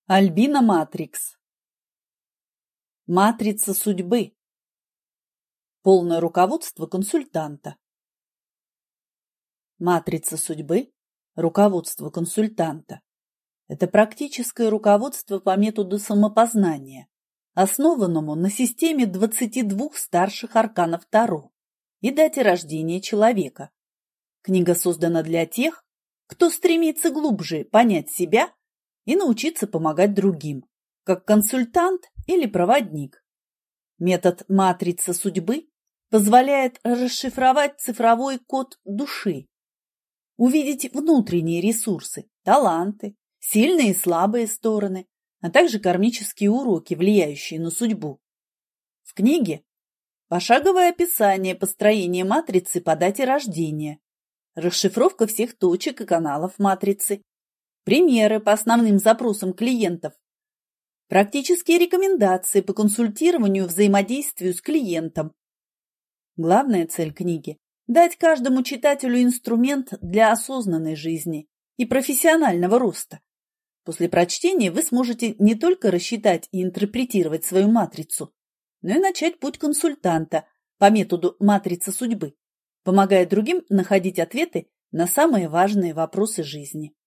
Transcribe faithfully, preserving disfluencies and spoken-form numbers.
Альбина Матрикс. Матрица судьбы. Полное руководство консультанта. Матрица судьбы. Руководство консультанта. Это практическое руководство по методу самопознания, основанному на системе двадцати двух старших арканов Таро и дате рождения человека. Книга создана для тех, кто стремится глубже понять себя и научиться помогать другим, как консультант или проводник. Метод матрицы судьбы позволяет расшифровать цифровой код души, увидеть внутренние ресурсы, таланты, сильные и слабые стороны, а также кармические уроки, влияющие на судьбу. В книге пошаговое описание построения матрицы по дате рождения, расшифровка всех точек и каналов матрицы, примеры по основным запросам клиентов, практические рекомендации по консультированию и взаимодействию с клиентом. Главная цель книги – дать каждому читателю инструмент для осознанной жизни и профессионального роста. После прочтения вы сможете не только рассчитать и интерпретировать свою матрицу, но и начать путь консультанта по методу матрицы судьбы, помогая другим находить ответы на самые важные вопросы жизни.